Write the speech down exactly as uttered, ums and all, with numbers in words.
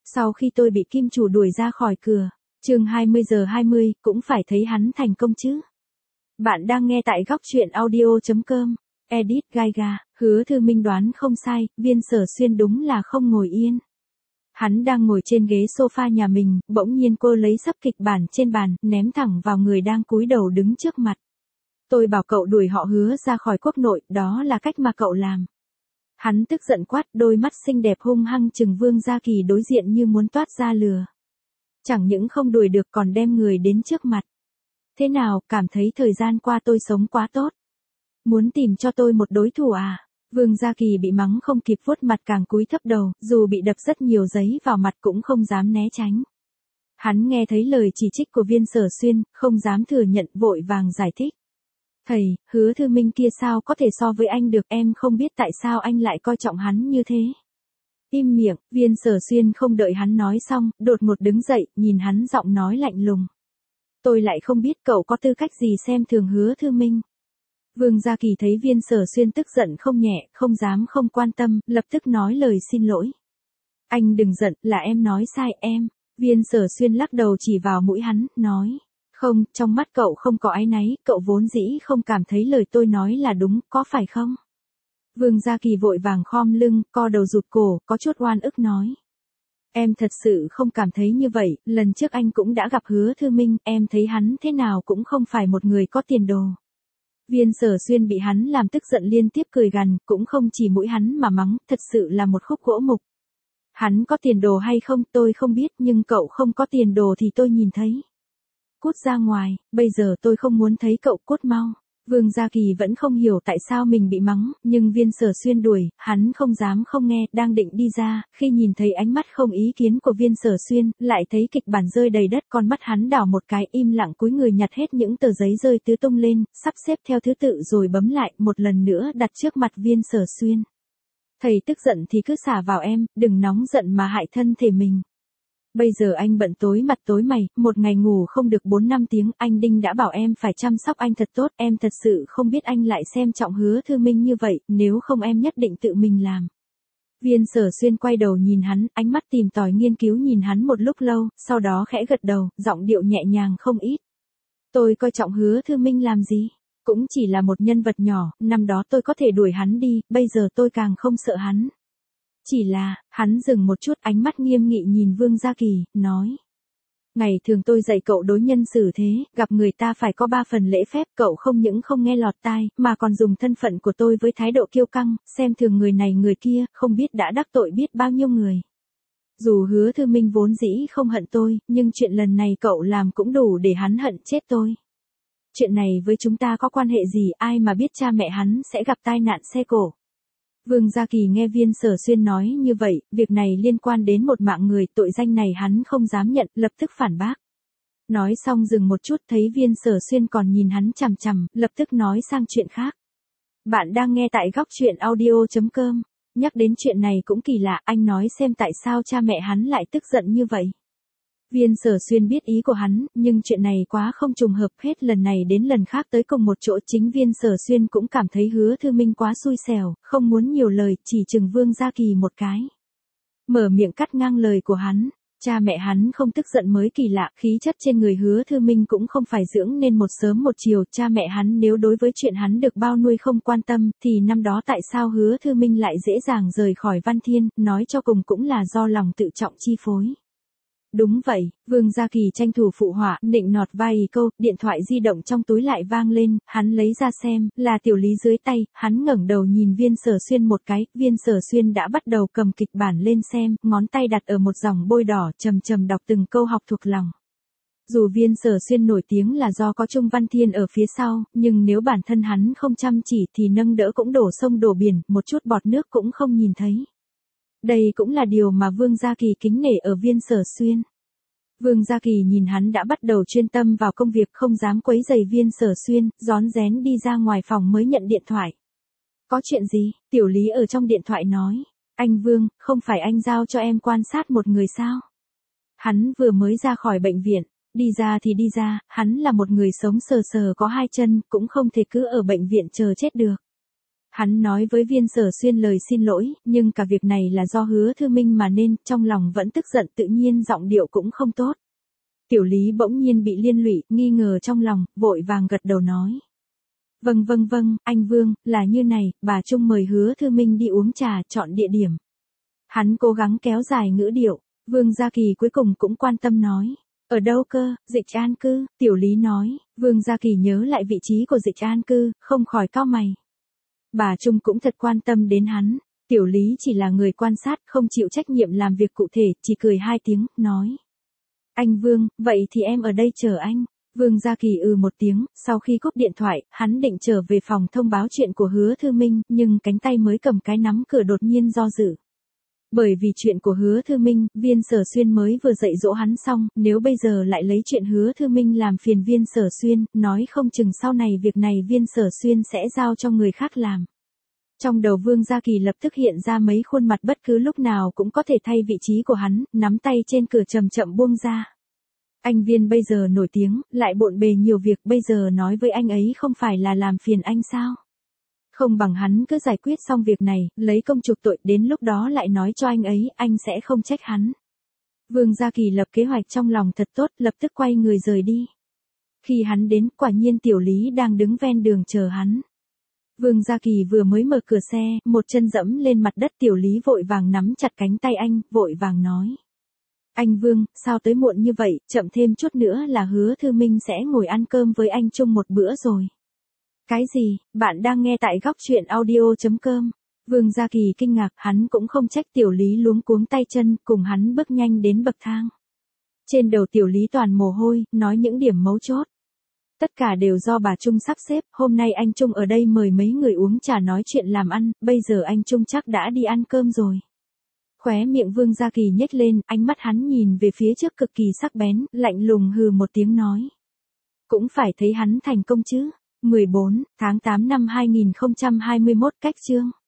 Sau khi tôi bị kim chủ đuổi ra khỏi cửa, chương hai mươi giờ hai mươi, cũng phải thấy hắn thành công chứ. Bạn đang nghe tại góc truyện audio chấm com, edit Gaiga, Hứa Thư Minh đoán không sai, Viên Sở Xuyên đúng là không ngồi yên. Hắn đang ngồi trên ghế sofa nhà mình, bỗng nhiên cô lấy sấp kịch bản trên bàn, ném thẳng vào người đang cúi đầu đứng trước mặt. Tôi bảo cậu đuổi họ Hứa ra khỏi quốc nội, đó là cách mà cậu làm. Hắn tức giận quát, đôi mắt xinh đẹp hung hăng trừng Vương Gia Kỳ đối diện như muốn toát ra lửa. Chẳng những không đuổi được còn đem người đến trước mặt. Thế nào, cảm thấy thời gian qua tôi sống quá tốt? Muốn tìm cho tôi một đối thủ à? Vương Gia Kỳ bị mắng không kịp vuốt mặt càng cúi thấp đầu, dù bị đập rất nhiều giấy vào mặt cũng không dám né tránh. Hắn nghe thấy lời chỉ trích của Viên Sở Xuyên, không dám thừa nhận, vội vàng giải thích. Thầy, Hứa Thư Minh kia sao có thể so với anh được, em không biết tại sao anh lại coi trọng hắn như thế. Im miệng, Viên Sở Xuyên không đợi hắn nói xong, đột ngột đứng dậy, nhìn hắn giọng nói lạnh lùng. Tôi lại không biết cậu có tư cách gì xem thường Hứa Thư Minh. Vương Gia Kỳ thấy Viên Sở Xuyên tức giận không nhẹ, không dám không quan tâm, lập tức nói lời xin lỗi. Anh đừng giận, là em nói sai em. Viên Sở Xuyên lắc đầu chỉ vào mũi hắn, nói. Không, trong mắt cậu không có áy náy, cậu vốn dĩ không cảm thấy lời tôi nói là đúng, có phải không? Vương Gia Kỳ vội vàng khom lưng, co đầu rụt cổ, có chút oan ức nói. Em thật sự không cảm thấy như vậy, lần trước anh cũng đã gặp Hứa Thư Minh, em thấy hắn thế nào cũng không phải một người có tiền đồ. Viên Sở Xuyên bị hắn làm tức giận liên tiếp cười gằn, cũng không chỉ mũi hắn mà mắng, thật sự là một khúc gỗ mục. Hắn có tiền đồ hay không tôi không biết, nhưng cậu không có tiền đồ thì tôi nhìn thấy. Cút ra ngoài, bây giờ tôi không muốn thấy cậu, cút mau. Vương Gia Kỳ vẫn không hiểu tại sao mình bị mắng, nhưng Viên Sở Xuyên đuổi, hắn không dám không nghe, đang định đi ra, khi nhìn thấy ánh mắt không ý kiến của Viên Sở Xuyên, lại thấy kịch bản rơi đầy đất, con mắt hắn đảo một cái, im lặng cúi người nhặt hết những tờ giấy rơi tứ tung lên, sắp xếp theo thứ tự rồi bấm lại, một lần nữa đặt trước mặt Viên Sở Xuyên. Thầy tức giận thì cứ xả vào em, đừng nóng giận mà hại thân thể mình. Bây giờ anh bận tối mặt tối mày, một ngày ngủ không được bốn năm tiếng, anh Đinh đã bảo em phải chăm sóc anh thật tốt, em thật sự không biết anh lại xem trọng Hứa Thư Minh như vậy, nếu không em nhất định tự mình làm. Viên Sở Xuyên quay đầu nhìn hắn, ánh mắt tìm tòi nghiên cứu nhìn hắn một lúc lâu, sau đó khẽ gật đầu, giọng điệu nhẹ nhàng không ít. Tôi coi trọng Hứa Thư Minh làm gì? Cũng chỉ là một nhân vật nhỏ, năm đó tôi có thể đuổi hắn đi, bây giờ tôi càng không sợ hắn. Chỉ là, hắn dừng một chút, ánh mắt nghiêm nghị nhìn Vương Gia Kỳ, nói. Ngày thường tôi dạy cậu đối nhân xử thế, gặp người ta phải có ba phần lễ phép, cậu không những không nghe lọt tai, mà còn dùng thân phận của tôi với thái độ kiêu căng, xem thường người này người kia, không biết đã đắc tội biết bao nhiêu người. Dù Hứa Thư Minh vốn dĩ không hận tôi, nhưng chuyện lần này cậu làm cũng đủ để hắn hận chết tôi. Chuyện này với chúng ta có quan hệ gì, ai mà biết cha mẹ hắn sẽ gặp tai nạn xe cổ. Vương Gia Kỳ nghe Viên Sở Xuyên nói như vậy, việc này liên quan đến một mạng người, tội danh này hắn không dám nhận, lập tức phản bác. Nói xong dừng một chút, thấy Viên Sở Xuyên còn nhìn hắn chằm chằm, lập tức nói sang chuyện khác. Bạn đang nghe tại góc truyện audio chấm com, nhắc đến chuyện này cũng kỳ lạ, anh nói xem tại sao cha mẹ hắn lại tức giận như vậy. Viên Sở Xuyên biết ý của hắn, nhưng chuyện này quá không trùng hợp, hết lần này đến lần khác tới cùng một chỗ, chính Viên Sở Xuyên cũng cảm thấy Hứa Thư Minh quá xui xẻo, không muốn nhiều lời, chỉ chừng Vương Gia Kỳ một cái. Mở miệng cắt ngang lời của hắn, cha mẹ hắn không tức giận mới kỳ lạ, khí chất trên người Hứa Thư Minh cũng không phải dưỡng nên một sớm một chiều, cha mẹ hắn nếu đối với chuyện hắn được bao nuôi không quan tâm, thì năm đó tại sao Hứa Thư Minh lại dễ dàng rời khỏi Văn Thiên, nói cho cùng cũng là do lòng tự trọng chi phối. Đúng vậy, Vương Gia Kỳ tranh thủ phụ họa, nịnh nọt vài câu, điện thoại di động trong túi lại vang lên, hắn lấy ra xem, là Tiểu Lý dưới tay, hắn ngẩng đầu nhìn Viên Sở Xuyên một cái, Viên Sở Xuyên đã bắt đầu cầm kịch bản lên xem, ngón tay đặt ở một dòng bôi đỏ, trầm trầm đọc từng câu học thuộc lòng. Dù Viên Sở Xuyên nổi tiếng là do có Trung Văn Thiên ở phía sau, nhưng nếu bản thân hắn không chăm chỉ thì nâng đỡ cũng đổ sông đổ biển, một chút bọt nước cũng không nhìn thấy. Đây cũng là điều mà Vương Gia Kỳ kính nể ở Viên Sở Xuyên. Vương Gia Kỳ nhìn hắn đã bắt đầu chuyên tâm vào công việc, không dám quấy rầy Viên Sở Xuyên, rón rén đi ra ngoài phòng mới nhận điện thoại. Có chuyện gì? Tiểu Lý ở trong điện thoại nói. Anh Vương, không phải anh giao cho em quan sát một người sao? Hắn vừa mới ra khỏi bệnh viện, đi ra thì đi ra, hắn là một người sống sờ sờ có hai chân, cũng không thể cứ ở bệnh viện chờ chết được. Hắn nói với Viên Sở Xuyên lời xin lỗi, nhưng cả việc này là do Hứa Thư Minh mà nên, trong lòng vẫn tức giận tự nhiên giọng điệu cũng không tốt. Tiểu Lý bỗng nhiên bị liên lụy, nghi ngờ trong lòng, vội vàng gật đầu nói. Vâng vâng vâng, anh Vương, là như này, bà Trung mời Hứa Thư Minh đi uống trà, chọn địa điểm. Hắn cố gắng kéo dài ngữ điệu, Vương Gia Kỳ cuối cùng cũng quan tâm nói. Ở đâu cơ, Dịch An Cư, Tiểu Lý nói, Vương Gia Kỳ nhớ lại vị trí của Dịch An Cư, không khỏi cau mày. Bà Trung cũng thật quan tâm đến hắn, Tiểu Lý chỉ là người quan sát, không chịu trách nhiệm làm việc cụ thể, chỉ cười hai tiếng, nói. Anh Vương, vậy thì em ở đây chờ anh. Vương Gia Kỳ ừ một tiếng, sau khi cúp điện thoại, hắn định trở về phòng thông báo chuyện của Hứa Thư Minh, nhưng cánh tay mới cầm cái nắm cửa đột nhiên do dự. Bởi vì chuyện của Hứa Thư Minh, Viên Sở Xuyên mới vừa dạy dỗ hắn xong, nếu bây giờ lại lấy chuyện Hứa Thư Minh làm phiền Viên Sở Xuyên, nói không chừng sau này việc này Viên Sở Xuyên sẽ giao cho người khác làm. Trong đầu Vương Gia Kỳ lập tức hiện ra mấy khuôn mặt bất cứ lúc nào cũng có thể thay vị trí của hắn, nắm tay trên cửa chậm chậm buông ra. Anh Viên bây giờ nổi tiếng, lại bộn bề nhiều việc, bây giờ nói với anh ấy không phải là làm phiền anh sao? Không bằng hắn cứ giải quyết xong việc này, lấy công chuộc tội, đến lúc đó lại nói cho anh ấy, anh sẽ không trách hắn. Vương Gia Kỳ lập kế hoạch trong lòng thật tốt, lập tức quay người rời đi. Khi hắn đến, quả nhiên Tiểu Lý đang đứng ven đường chờ hắn. Vương Gia Kỳ vừa mới mở cửa xe, một chân dẫm lên mặt đất, Tiểu Lý vội vàng nắm chặt cánh tay anh, vội vàng nói. Anh Vương, sao tới muộn như vậy, chậm thêm chút nữa là Hứa Thư Minh sẽ ngồi ăn cơm với anh chung một bữa rồi. Cái gì, bạn đang nghe tại góc truyện audio chấm com. Vương Gia Kỳ kinh ngạc, hắn cũng không trách Tiểu Lý luống cuống tay chân, cùng hắn bước nhanh đến bậc thang. Trên đầu Tiểu Lý toàn mồ hôi, nói những điểm mấu chốt. Tất cả đều do bà Trung sắp xếp, hôm nay anh Trung ở đây mời mấy người uống trà nói chuyện làm ăn, bây giờ anh Trung chắc đã đi ăn cơm rồi. Khóe miệng Vương Gia Kỳ nhếch lên, ánh mắt hắn nhìn về phía trước cực kỳ sắc bén, lạnh lùng hừ một tiếng nói. Cũng phải thấy hắn thành công chứ. mười bốn tháng tám năm hai nghìn không trăm hai mươi mốt cách chương.